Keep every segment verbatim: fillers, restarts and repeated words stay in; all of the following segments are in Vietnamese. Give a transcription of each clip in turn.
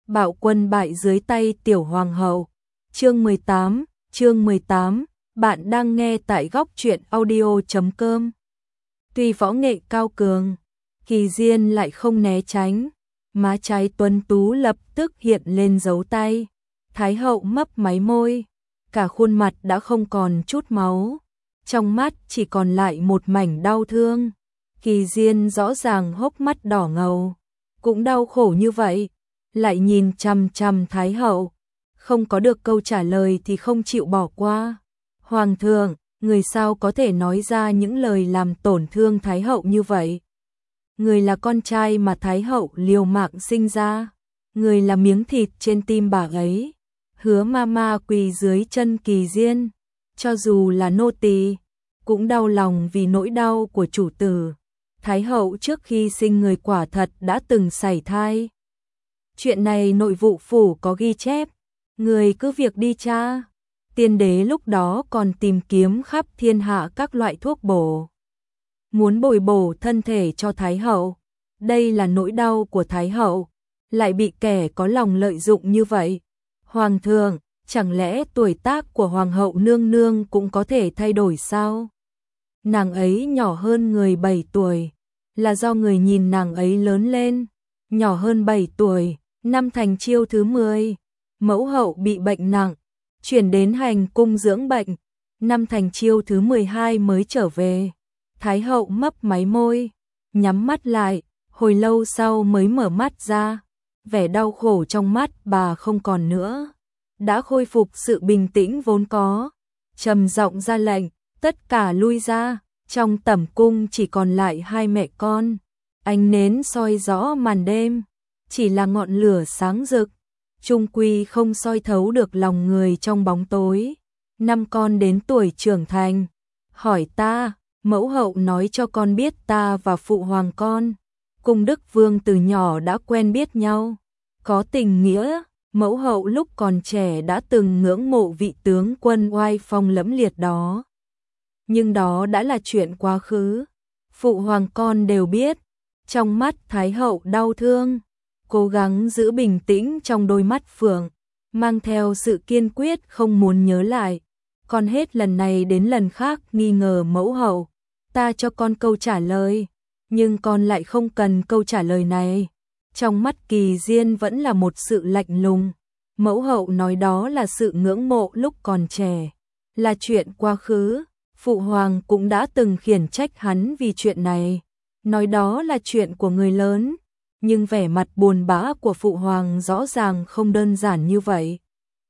bạo quân bại dưới tay tiểu hoàng hậu. Chương mười tám, chương mười tám, bạn đang nghe tại góc truyện audio chấm com. Tuy võ nghệ cao cường, Kỳ Diên lại không né tránh, má trái tuấn tú lập tức hiện lên dấu tay. Thái hậu mấp máy môi, cả khuôn mặt đã không còn chút máu, trong mắt chỉ còn lại một mảnh đau thương. Kỳ Diên rõ ràng hốc mắt đỏ ngầu, cũng đau khổ như vậy, lại nhìn chằm chằm Thái hậu, không có được câu trả lời thì không chịu bỏ qua. Hoàng thượng, người sao có thể nói ra những lời làm tổn thương Thái hậu như vậy? Người là con trai mà Thái hậu liều mạng sinh ra, người là miếng thịt trên tim bà ấy. Hứa mama quỳ dưới chân Kỳ Diên, cho dù là nô tỳ cũng đau lòng vì nỗi đau của chủ tử. Thái hậu trước khi sinh người quả thật đã từng sảy thai. Chuyện này nội vụ phủ có ghi chép, người cứ việc đi tra. Tiên đế lúc đó còn tìm kiếm khắp thiên hạ các loại thuốc bổ, muốn bồi bổ thân thể cho Thái hậu. Đây là nỗi đau của Thái hậu, lại bị kẻ có lòng lợi dụng như vậy. Hoàng thượng, chẳng lẽ tuổi tác của hoàng hậu nương nương cũng có thể thay đổi sao? Nàng ấy nhỏ hơn người bảy tuổi, là do người nhìn nàng ấy lớn lên. Nhỏ hơn bảy tuổi, năm Thành Chiêu thứ mười, mẫu hậu bị bệnh nặng, chuyển đến hành cung dưỡng bệnh, năm Thành Chiêu thứ mười hai mới trở về. Thái hậu mấp máy môi, nhắm mắt lại, hồi lâu sau mới mở mắt ra. Vẻ đau khổ trong mắt bà không còn nữa, đã khôi phục sự bình tĩnh vốn có. Trầm giọng ra lệnh, tất cả lui ra. Trong tẩm cung chỉ còn lại hai mẹ con, ánh nến soi rõ màn đêm, chỉ là ngọn lửa sáng rực, chung quy không soi thấu được lòng người trong bóng tối. Năm con đến tuổi trưởng thành, hỏi ta, mẫu hậu nói cho con biết ta và phụ hoàng con, cùng Đức Vương từ nhỏ đã quen biết nhau, có tình nghĩa. Mẫu hậu lúc còn trẻ đã từng ngưỡng mộ vị tướng quân oai phong lẫm liệt đó. Nhưng đó đã là chuyện quá khứ, phụ hoàng con đều biết. Trong mắt Thái hậu đau thương, cố gắng giữ bình tĩnh trong đôi mắt phượng, mang theo sự kiên quyết không muốn nhớ lại. Con hết lần này đến lần khác nghi ngờ mẫu hậu, ta cho con câu trả lời, nhưng con lại không cần câu trả lời này. Trong mắt Kỳ Diên vẫn là một sự lạnh lùng. Mẫu hậu nói đó là sự ngưỡng mộ lúc còn trẻ, là chuyện quá khứ. Phụ hoàng cũng đã từng khiển trách hắn vì chuyện này, nói đó là chuyện của người lớn, nhưng vẻ mặt buồn bã của phụ hoàng rõ ràng không đơn giản như vậy.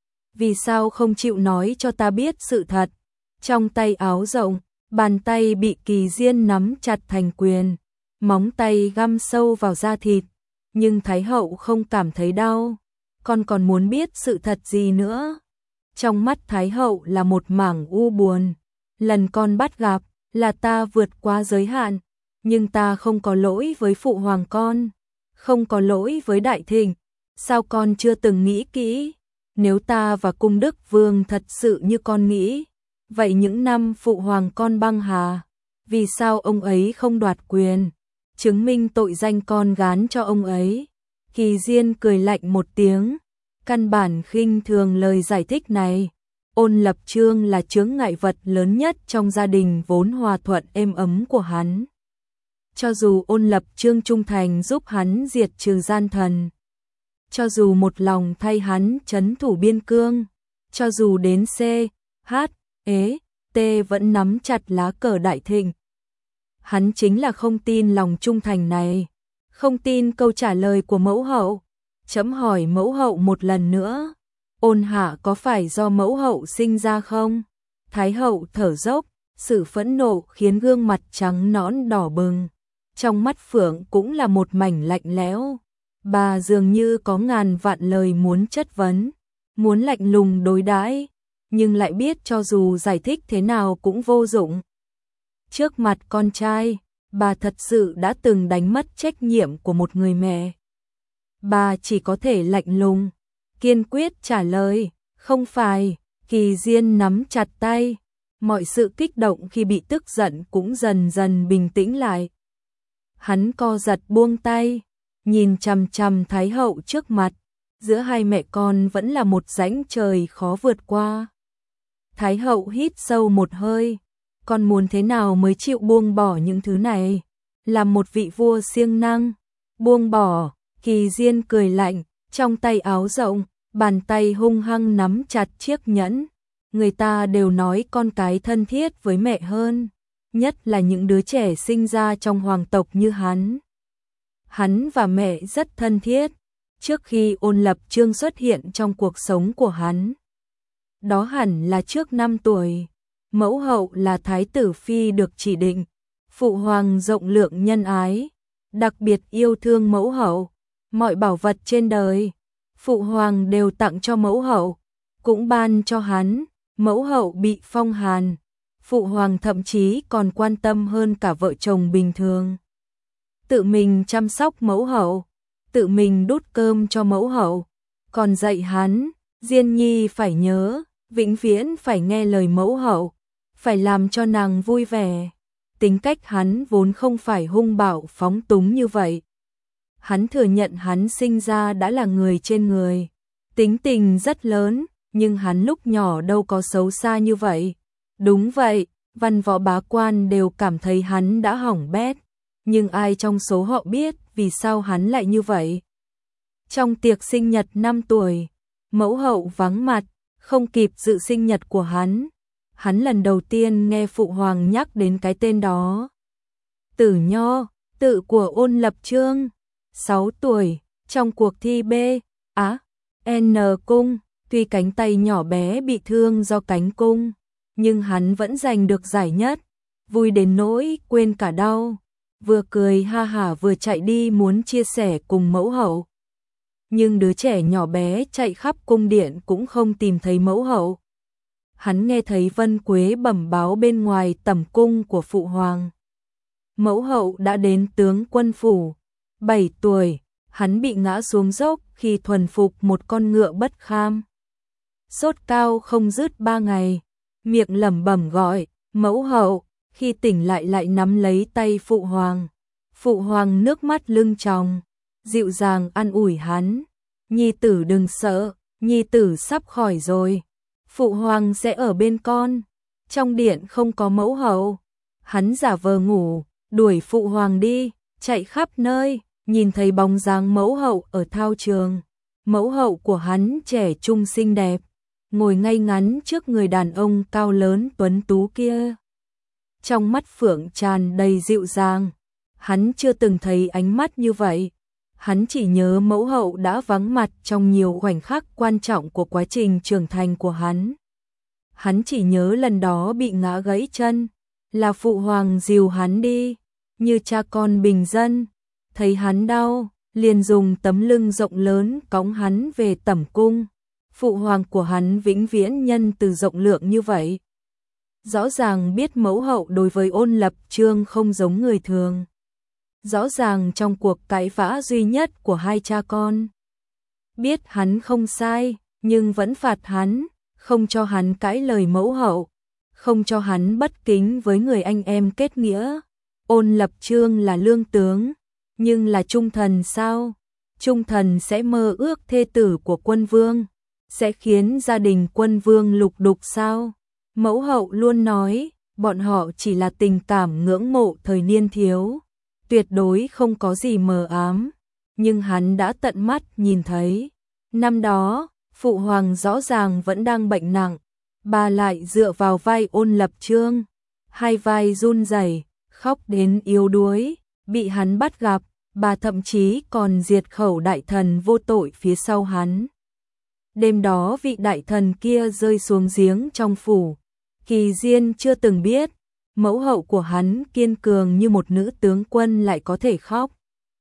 Vì sao không chịu nói cho ta biết sự thật? Trong tay áo rộng, bàn tay bị Kỳ Diên nắm chặt thành quyền, móng tay găm sâu vào da thịt, nhưng Thái hậu không cảm thấy đau. Con còn muốn biết sự thật gì nữa? Trong mắt Thái hậu là một mảng u buồn. Lần con bắt gặp là ta vượt qua giới hạn, nhưng ta không có lỗi với phụ hoàng con, không có lỗi với Đại Thịnh. Sao con chưa từng nghĩ kỹ? Nếu ta và cung Đức Vương thật sự như con nghĩ, vậy những năm phụ hoàng con băng hà, vì sao ông ấy không đoạt quyền, chứng minh tội danh con gán cho ông ấy? Kỳ Diên cười lạnh một tiếng, căn bản khinh thường lời giải thích này. Ôn Lập Chương là chướng ngại vật lớn nhất trong gia đình vốn hòa thuận êm ấm của hắn. Cho dù Ôn Lập Chương trung thành giúp hắn diệt trừ gian thần, cho dù một lòng thay hắn trấn thủ biên cương, cho dù đến C, H, E, T vẫn nắm chặt lá cờ Đại Thịnh, hắn chính là không tin lòng trung thành này, không tin câu trả lời của mẫu hậu. Chấm hỏi mẫu hậu một lần nữa, Ôn Hạ có phải do mẫu hậu sinh ra không? Thái hậu thở dốc, sự phẫn nộ khiến gương mặt trắng nõn đỏ bừng, trong mắt phượng cũng là một mảnh lạnh lẽo. Bà dường như có ngàn vạn lời muốn chất vấn, muốn lạnh lùng đối đãi, nhưng lại biết cho dù giải thích thế nào cũng vô dụng. Trước mặt con trai, bà thật sự đã từng đánh mất trách nhiệm của một người mẹ. Bà chỉ có thể lạnh lùng, kiên quyết trả lời, không phải. Kỳ Diên nắm chặt tay, mọi sự kích động khi bị tức giận cũng dần dần bình tĩnh lại. Hắn co giật buông tay, nhìn chằm chằm Thái hậu trước mặt, giữa hai mẹ con vẫn là một rãnh trời khó vượt qua. Thái hậu hít sâu một hơi, con muốn thế nào mới chịu buông bỏ những thứ này, làm một vị vua siêng năng, buông bỏ. Kỳ Diên cười lạnh, trong tay áo rộng, bàn tay hung hăng nắm chặt chiếc nhẫn. Người ta đều nói con cái thân thiết với mẹ hơn, nhất là những đứa trẻ sinh ra trong hoàng tộc như hắn. Hắn và mẹ rất thân thiết, trước khi Ôn Lập Chương xuất hiện trong cuộc sống của hắn. Đó hẳn là trước năm tuổi, mẫu hậu là thái tử phi được chỉ định, phụ hoàng rộng lượng nhân ái, đặc biệt yêu thương mẫu hậu, mọi bảo vật trên đời, phụ hoàng đều tặng cho mẫu hậu, cũng ban cho hắn, mẫu hậu bị phong hàn, phụ hoàng thậm chí còn quan tâm hơn cả vợ chồng bình thường. Tự mình chăm sóc mẫu hậu, tự mình đút cơm cho mẫu hậu, còn dạy hắn, Diên Nhi phải nhớ, vĩnh viễn phải nghe lời mẫu hậu, phải làm cho nàng vui vẻ. Tính cách hắn vốn không phải hung bạo phóng túng như vậy. Hắn thừa nhận hắn sinh ra đã là người trên người, tính tình rất lớn, nhưng hắn lúc nhỏ đâu có xấu xa như vậy. Đúng vậy, văn võ bá quan đều cảm thấy hắn đã hỏng bét, nhưng ai trong số họ biết vì sao hắn lại như vậy. Trong tiệc sinh nhật năm tuổi, mẫu hậu vắng mặt, không kịp dự sinh nhật của hắn. Hắn lần đầu tiên nghe phụ hoàng nhắc đến cái tên đó. Tử Nho, tự của Ôn Lập Chương, sáu tuổi, trong cuộc thi B, Á, N cung, tuy cánh tay nhỏ bé bị thương do cánh cung, nhưng hắn vẫn giành được giải nhất, vui đến nỗi quên cả đau, vừa cười ha hả vừa chạy đi muốn chia sẻ cùng mẫu hậu. Nhưng đứa trẻ nhỏ bé chạy khắp cung điện cũng không tìm thấy mẫu hậu. Hắn nghe thấy Vân Quế bẩm báo bên ngoài tẩm cung của phụ hoàng. Mẫu hậu đã đến tướng quân phủ. Bảy tuổi, hắn bị ngã xuống dốc khi thuần phục một con ngựa bất kham. Sốt cao không dứt ba ngày, miệng lẩm bẩm gọi, mẫu hậu, khi tỉnh lại lại nắm lấy tay phụ hoàng. Phụ hoàng nước mắt lưng tròng, dịu dàng an ủi hắn. Nhi tử đừng sợ, nhi tử sắp khỏi rồi. Phụ hoàng sẽ ở bên con. Trong điện không có mẫu hậu. Hắn giả vờ ngủ, đuổi phụ hoàng đi, chạy khắp nơi, nhìn thấy bóng dáng mẫu hậu ở thao trường. Mẫu hậu của hắn trẻ trung xinh đẹp, ngồi ngay ngắn trước người đàn ông cao lớn tuấn tú kia. Trong mắt phượng tràn đầy dịu dàng, hắn chưa từng thấy ánh mắt như vậy. Hắn chỉ nhớ mẫu hậu đã vắng mặt trong nhiều khoảnh khắc quan trọng của quá trình trưởng thành của hắn. Hắn chỉ nhớ lần đó bị ngã gãy chân, là phụ hoàng dìu hắn đi, như cha con bình dân. Thấy hắn đau, liền dùng tấm lưng rộng lớn cõng hắn về tẩm cung. Phụ hoàng của hắn vĩnh viễn nhân từ rộng lượng như vậy. Rõ ràng biết mẫu hậu đối với Ôn Lập Chương không giống người thường. Rõ ràng trong cuộc cãi vã duy nhất của hai cha con, biết hắn không sai, nhưng vẫn phạt hắn, không cho hắn cãi lời mẫu hậu, không cho hắn bất kính với người anh em kết nghĩa. Ôn Lập Chương là lương tướng, nhưng là trung thần sao? Trung thần sẽ mơ ước thê tử của quân vương, sẽ khiến gia đình quân vương lục đục sao? Mẫu hậu luôn nói, bọn họ chỉ là tình cảm ngưỡng mộ thời niên thiếu, tuyệt đối không có gì mờ ám, nhưng hắn đã tận mắt nhìn thấy. Năm đó, phụ hoàng rõ ràng vẫn đang bệnh nặng, bà lại dựa vào vai Ôn Lập Chương, hai vai run rẩy, khóc đến yếu đuối, bị hắn bắt gặp, bà thậm chí còn diệt khẩu đại thần vô tội phía sau hắn. Đêm đó vị đại thần kia rơi xuống giếng trong phủ, Kỳ Diên chưa từng biết, mẫu hậu của hắn kiên cường như một nữ tướng quân lại có thể khóc,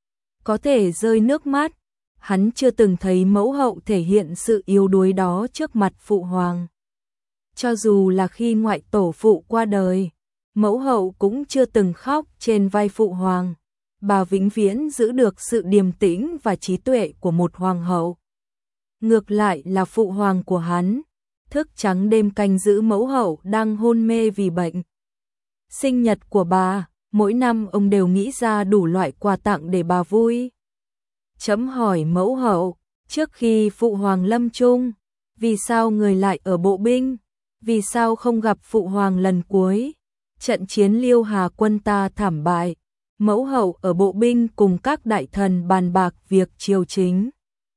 có thể rơi nước mắt. Hắn chưa từng thấy mẫu hậu thể hiện sự yếu đuối đó trước mặt phụ hoàng. Cho dù là khi ngoại tổ phụ qua đời, mẫu hậu cũng chưa từng khóc trên vai phụ hoàng. Bà vĩnh viễn giữ được sự điềm tĩnh và trí tuệ của một hoàng hậu. Ngược lại là phụ hoàng của hắn, thức trắng đêm canh giữ mẫu hậu đang hôn mê vì bệnh. Sinh nhật của bà, mỗi năm ông đều nghĩ ra đủ loại quà tặng để bà vui. Chấm hỏi mẫu hậu, Trước khi phụ hoàng lâm chung, vì sao người lại ở bộ binh? Vì sao không gặp phụ hoàng lần cuối? Trận chiến Liêu Hà quân ta thảm bại, mẫu hậu ở bộ binh cùng các đại thần bàn bạc việc triều chính.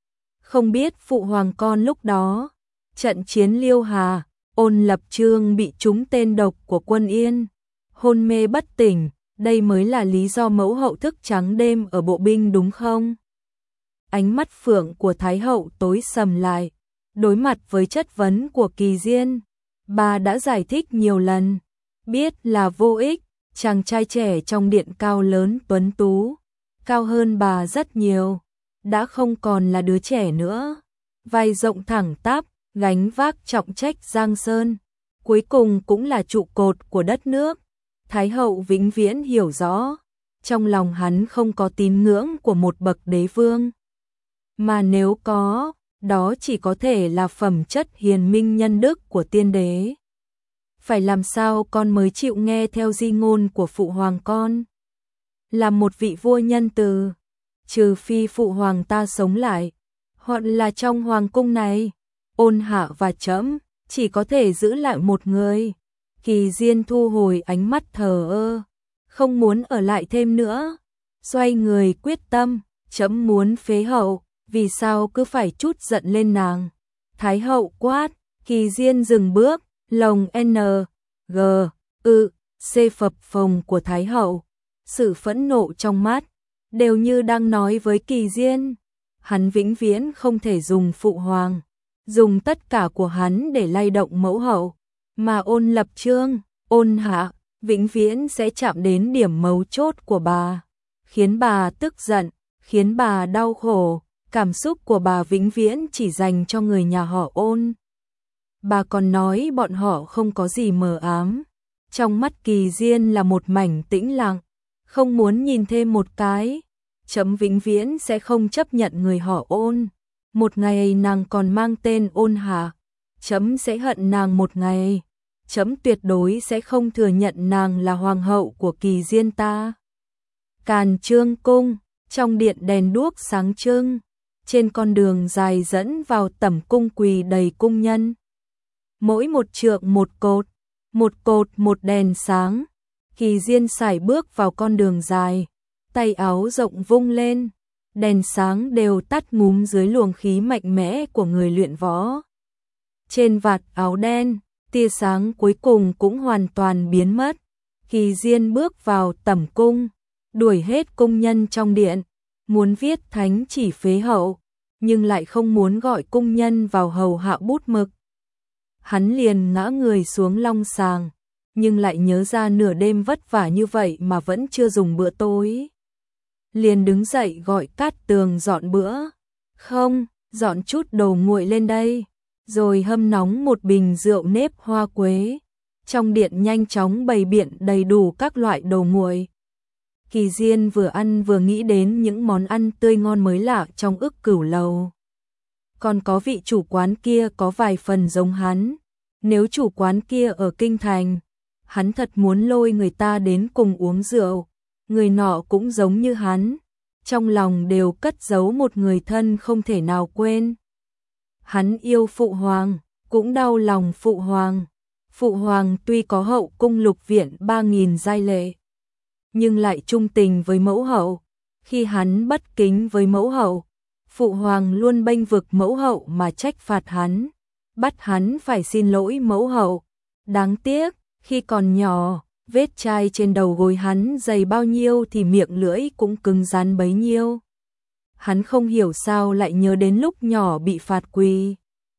Không biết phụ hoàng con lúc đó, trận chiến Liêu Hà, Ôn Lập Chương bị trúng tên độc của quân Yên, hôn mê bất tỉnh, đây mới là lý do mẫu hậu thức trắng đêm ở bộ binh đúng không? Ánh mắt phượng của Thái hậu tối sầm lại, đối mặt với chất vấn của Kỳ Diên, bà đã giải thích nhiều lần, biết là vô ích, chàng trai trẻ trong điện cao lớn tuấn tú, cao hơn bà rất nhiều, đã không còn là đứa trẻ nữa, vai rộng thẳng tắp, gánh vác trọng trách giang sơn, cuối cùng cũng là trụ cột của đất nước. Thái hậu vĩnh viễn hiểu rõ, trong lòng hắn không có tín ngưỡng của một bậc đế vương, mà nếu có, đó chỉ có thể là phẩm chất hiền minh nhân đức của tiên đế. Phải làm sao con mới chịu nghe theo di ngôn của phụ hoàng con? Là một vị vua nhân từ, trừ phi phụ hoàng ta sống lại, hoặc là trong hoàng cung này, Ôn Hạ và trẫm chỉ có thể giữ lại một người. Kỳ Diên thu hồi ánh mắt thờ ơ, không muốn ở lại thêm nữa, xoay người quyết tâm, trẫm muốn phế hậu, vì sao cứ phải trút giận lên nàng? Thái hậu quát, Kỳ Diên dừng bước, lồng N, G, ư, C phập phồng của Thái hậu, sự phẫn nộ trong mắt, đều như đang nói với Kỳ Diên, hắn vĩnh viễn không thể dùng phụ hoàng, dùng tất cả của hắn để lay động mẫu hậu, mà Ôn Lập Chương, Ôn Hạ, vĩnh viễn sẽ chạm đến điểm mấu chốt của bà, khiến bà tức giận, khiến bà đau khổ, cảm xúc của bà vĩnh viễn chỉ dành cho người nhà họ Ôn. Bà còn nói bọn họ không có gì mờ ám, trong mắt Kỳ Diên là một mảnh tĩnh lặng, không muốn nhìn thêm một cái, trẫm vĩnh viễn sẽ không chấp nhận người họ Ôn. Một ngày nàng còn mang tên Ôn Hạ, trẫm sẽ hận nàng một ngày, trẫm tuyệt đối sẽ không thừa nhận nàng là hoàng hậu của Kỳ Diên ta. Càn Trương cung, trong điện đèn đuốc sáng trưng, trên con đường dài dẫn vào tẩm cung quỳ đầy cung nhân. Mỗi một trượng một cột, một cột một đèn sáng. Kỳ Diên sải bước vào con đường dài, tay áo rộng vung lên, đèn sáng đều tắt ngúm dưới luồng khí mạnh mẽ của người luyện võ. Trên vạt áo đen, tia sáng cuối cùng cũng hoàn toàn biến mất. Kỳ Diên bước vào tẩm cung, đuổi hết cung nhân trong điện, muốn viết thánh chỉ phế hậu, nhưng lại không muốn gọi cung nhân vào hầu hạ bút mực. Hắn liền ngã người xuống long sàng, nhưng lại nhớ ra nửa đêm vất vả như vậy mà vẫn chưa dùng bữa tối. Liền đứng dậy gọi Cát Tường dọn bữa. Không, dọn chút đồ nguội lên đây. Rồi hâm nóng một bình rượu nếp hoa quế. Trong điện nhanh chóng bày biện đầy đủ các loại đồ nguội. Kỳ Diên vừa ăn vừa nghĩ đến những món ăn tươi ngon mới lạ trong Ức Cửu lầu. Còn có vị chủ quán kia có vài phần giống hắn. Nếu chủ quán kia ở Kinh Thành, hắn thật muốn lôi người ta đến cùng uống rượu. Người nọ cũng giống như hắn, trong lòng đều cất giấu một người thân không thể nào quên. Hắn yêu phụ hoàng, cũng đau lòng phụ hoàng. Phụ hoàng tuy có hậu cung lục viện ba nghìn giai lệ, nhưng lại trung tình với mẫu hậu. Khi hắn bất kính với mẫu hậu, phụ hoàng luôn bênh vực mẫu hậu mà trách phạt hắn, bắt hắn phải xin lỗi mẫu hậu. Đáng tiếc, khi còn nhỏ, vết chai trên đầu gối hắn dày bao nhiêu thì miệng lưỡi cũng cứng rắn bấy nhiêu. Hắn không hiểu sao lại nhớ đến lúc nhỏ bị phạt quỳ.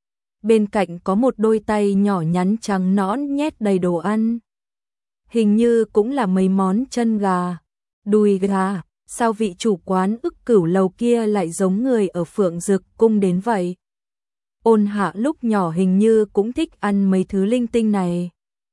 Bên cạnh có một đôi tay nhỏ nhắn trắng nõn nhét đầy đồ ăn. Hình như cũng là mấy món chân gà, đùi gà, sao vị chủ quán Ức Cửu lầu kia lại giống người ở Phượng Dực cung đến vậy? Ôn Hạ lúc nhỏ hình như cũng thích ăn mấy thứ linh tinh này.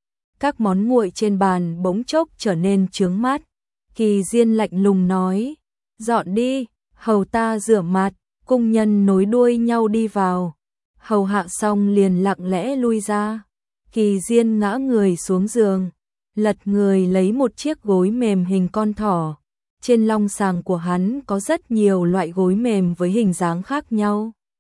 Các món nguội trên bàn bỗng chốc trở nên chướng mắt. Kỳ Diên lạnh lùng nói, dọn đi, hầu ta rửa mặt. Cung nhân nối đuôi nhau đi vào. Hầu hạ xong liền lặng lẽ lui ra. Kỳ Diên ngã người xuống giường, lật người lấy một chiếc gối mềm hình con thỏ. Trên long sàng của hắn có rất nhiều loại gối mềm với hình dáng khác nhau.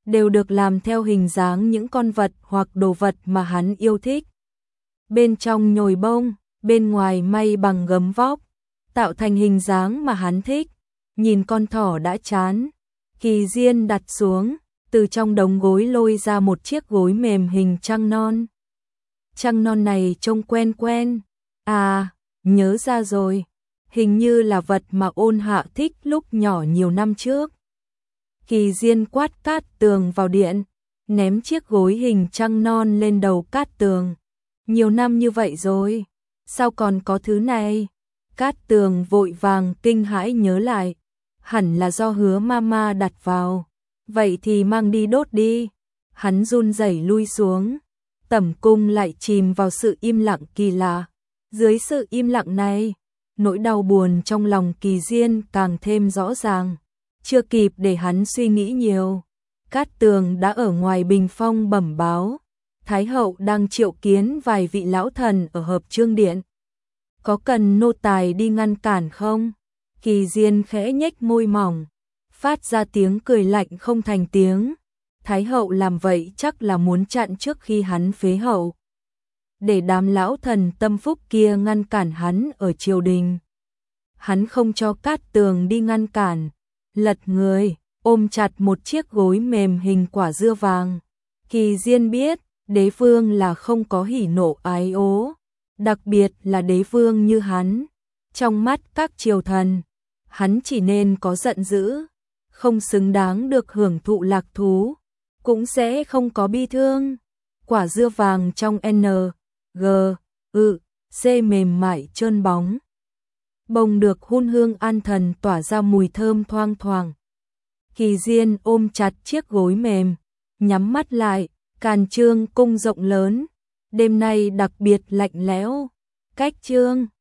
đều được làm theo hình dáng những con vật hoặc đồ vật mà hắn yêu thích. Bên trong nhồi bông, bên ngoài may bằng gấm vóc, tạo thành hình dáng mà hắn thích. Nhìn con thỏ đã chán, Kỳ Diên đặt xuống, từ trong đống gối lôi ra một chiếc gối mềm hình trăng non. Trăng non này trông quen quen. À, nhớ ra rồi. Hình như là vật mà Ôn Hạ thích lúc nhỏ nhiều năm trước. Kỳ Diên quát Cát Tường vào điện, ném chiếc gối hình trăng non lên đầu Cát Tường. Nhiều năm như vậy rồi, sao còn có thứ này? Cát Tường vội vàng kinh hãi nhớ lại, hẳn là do Hứa Mama đặt vào. Vậy thì mang đi đốt đi. Hắn run rẩy lui xuống. Tẩm cung lại chìm vào sự im lặng kỳ lạ. Dưới sự im lặng này, nỗi đau buồn trong lòng Kỳ Diên càng thêm rõ ràng. Chưa kịp để hắn suy nghĩ nhiều, Cát Tường đã ở ngoài bình phong bẩm báo, Thái hậu đang triệu kiến vài vị lão thần ở Hợp Chương Điện. Có cần nô tài đi ngăn cản không? Kỳ Diên khẽ nhếch môi mỏng, phát ra tiếng cười lạnh không thành tiếng. Thái hậu làm vậy chắc là muốn chặn trước khi hắn phế hậu, để đám lão thần tâm phúc kia ngăn cản hắn ở triều đình. Hắn không cho Cát Tường đi ngăn cản, lật người, ôm chặt một chiếc gối mềm hình quả dưa vàng. Kỳ Diên biết, đế vương là không có hỉ nộ ái ố, đặc biệt là đế vương như hắn. Trong mắt các triều thần, hắn chỉ nên có giận dữ, không xứng đáng được hưởng thụ lạc thú, cũng sẽ không có bi thương. Quả dưa vàng trong N, G, ư, C mềm mại trơn bóng. Bông được hun hương an thần tỏa ra mùi thơm thoang thoảng. Kỳ Diên ôm chặt chiếc gối mềm, nhắm mắt lại, Càn Chương cung rộng lớn, đêm nay đặc biệt lạnh lẽo. Cách Chương